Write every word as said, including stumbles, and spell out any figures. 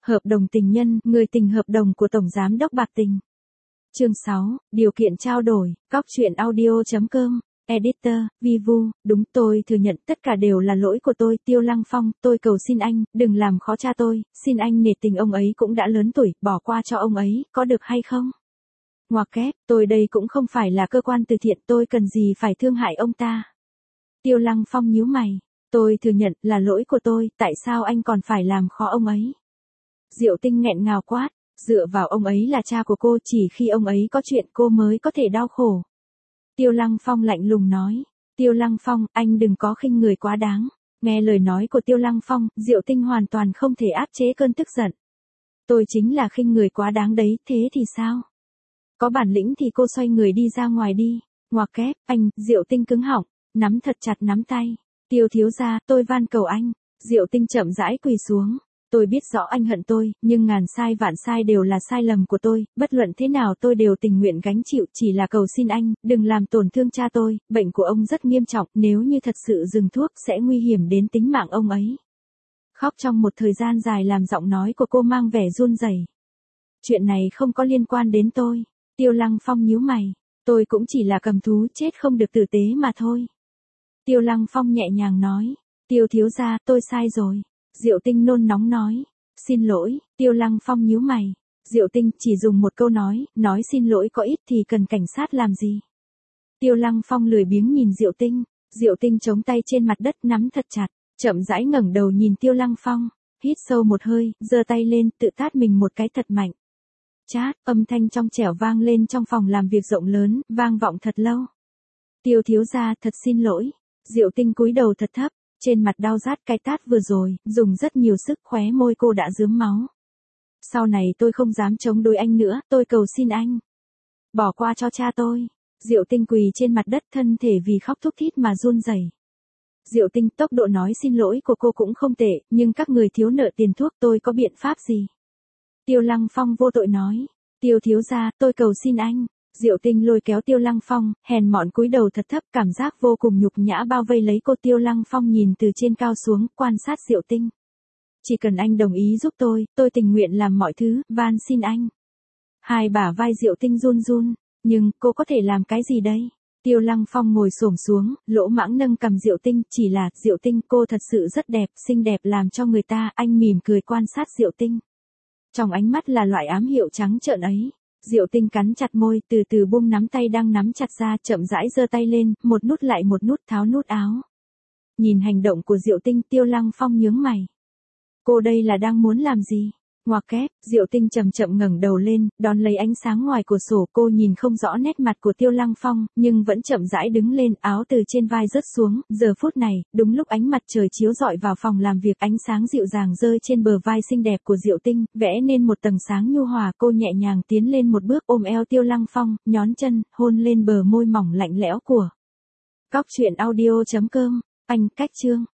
Hợp đồng tình nhân, người tình hợp đồng của Tổng Giám đốc Bạc Tình. Chương sáu, điều kiện trao đổi, cóc truyện audio chấm com, Editor, Vivu, đúng tôi thừa nhận tất cả đều là lỗi của tôi, Tiêu Lăng Phong, tôi cầu xin anh, đừng làm khó cha tôi, xin anh nể tình ông ấy cũng đã lớn tuổi, bỏ qua cho ông ấy, có được hay không? Ngoặc kép, tôi đây cũng không phải là cơ quan từ thiện, tôi cần gì phải thương hại ông ta. Tiêu Lăng Phong nhíu mày, tôi thừa nhận là lỗi của tôi, tại sao anh còn phải làm khó ông ấy? Diệu Tinh nghẹn ngào quát, dựa vào ông ấy là cha của cô, chỉ khi ông ấy có chuyện cô mới có thể đau khổ. Tiêu Lăng Phong lạnh lùng nói, Tiêu Lăng Phong, anh đừng có khinh người quá đáng. Nghe lời nói của Tiêu Lăng Phong, Diệu Tinh hoàn toàn không thể áp chế cơn tức giận. Tôi chính là khinh người quá đáng đấy, thế thì sao? Có bản lĩnh thì cô xoay người đi ra ngoài đi. Ngoặc kép, anh, Diệu Tinh cứng họng, nắm thật chặt nắm tay. Tiêu thiếu gia, tôi van cầu anh. Diệu Tinh chậm rãi quỳ xuống. Tôi biết rõ anh hận tôi, nhưng ngàn sai vạn sai đều là sai lầm của tôi, bất luận thế nào tôi đều tình nguyện gánh chịu, chỉ là cầu xin anh, đừng làm tổn thương cha tôi, bệnh của ông rất nghiêm trọng, nếu như thật sự dừng thuốc sẽ nguy hiểm đến tính mạng ông ấy. Khóc trong một thời gian dài làm giọng nói của cô mang vẻ run rẩy. Chuyện này không có liên quan đến tôi. Tiêu Lăng Phong nhíu mày, tôi cũng chỉ là cầm thú chết không được tử tế mà thôi. Tiêu Lăng Phong nhẹ nhàng nói, Tiêu thiếu gia, tôi sai rồi. Diệu Tinh nôn nóng nói, xin lỗi, Tiêu Lăng Phong nhíu mày. Diệu Tinh chỉ dùng một câu nói, nói xin lỗi có ít thì cần cảnh sát làm gì. Tiêu Lăng Phong lười biếng nhìn Diệu Tinh, Diệu Tinh chống tay trên mặt đất nắm thật chặt, chậm rãi ngẩng đầu nhìn Tiêu Lăng Phong, hít sâu một hơi, giơ tay lên, tự tát mình một cái thật mạnh. Chát, âm thanh trong trẻo vang lên trong phòng làm việc rộng lớn, vang vọng thật lâu. Tiêu thiếu gia, thật xin lỗi. Diệu Tinh cúi đầu thật thấp, trên mặt đau rát cái tát vừa rồi, dùng rất nhiều sức, khóe môi cô đã rướm máu. Sau này tôi không dám chống đối anh nữa, tôi cầu xin anh. Bỏ qua cho cha tôi. Diệu Tinh quỳ trên mặt đất, thân thể vì khóc thút thít mà run rẩy. Diệu Tinh, tốc độ nói xin lỗi của cô cũng không tệ, nhưng các người thiếu nợ tiền thuốc, tôi có biện pháp gì? Tiêu Lăng Phong vô tội nói, Tiêu thiếu gia, tôi cầu xin anh. Diệu Tinh lôi kéo Tiêu Lăng Phong, hèn mọn cúi đầu thật thấp, cảm giác vô cùng nhục nhã bao vây lấy cô. Tiêu Lăng Phong nhìn từ trên cao xuống, quan sát Diệu Tinh. Chỉ cần anh đồng ý giúp tôi, tôi tình nguyện làm mọi thứ, van xin anh. Hai bả vai Diệu Tinh run run, nhưng cô có thể làm cái gì đây? Tiêu Lăng Phong ngồi xổm xuống, lỗ mãng nâng cầm Diệu Tinh, chỉ là, Diệu Tinh, cô thật sự rất đẹp, xinh đẹp làm cho người ta, anh mỉm cười quan sát Diệu Tinh. Trong ánh mắt là loại ám hiệu trắng trợn ấy. Diệu Tinh cắn chặt môi, từ từ buông nắm tay đang nắm chặt ra, chậm rãi giơ tay lên, một nút lại một nút tháo nút áo. Nhìn hành động của Diệu Tinh, Tiêu Lăng Phong nhướng mày. Cô đây là đang muốn làm gì? Ngoặc kép, Diệu Tinh chậm chậm ngẩng đầu lên, đón lấy ánh sáng ngoài cửa sổ, cô nhìn không rõ nét mặt của Tiêu Lăng Phong, nhưng vẫn chậm rãi đứng lên, áo từ trên vai rớt xuống, giờ phút này, đúng lúc ánh mặt trời chiếu rọi vào phòng làm việc, ánh sáng dịu dàng rơi trên bờ vai xinh đẹp của Diệu Tinh, vẽ nên một tầng sáng nhu hòa, cô nhẹ nhàng tiến lên một bước, ôm eo Tiêu Lăng Phong, nhón chân, hôn lên bờ môi mỏng lạnh lẽo của. Cóc truyện audio chấm com, anh, cách chương.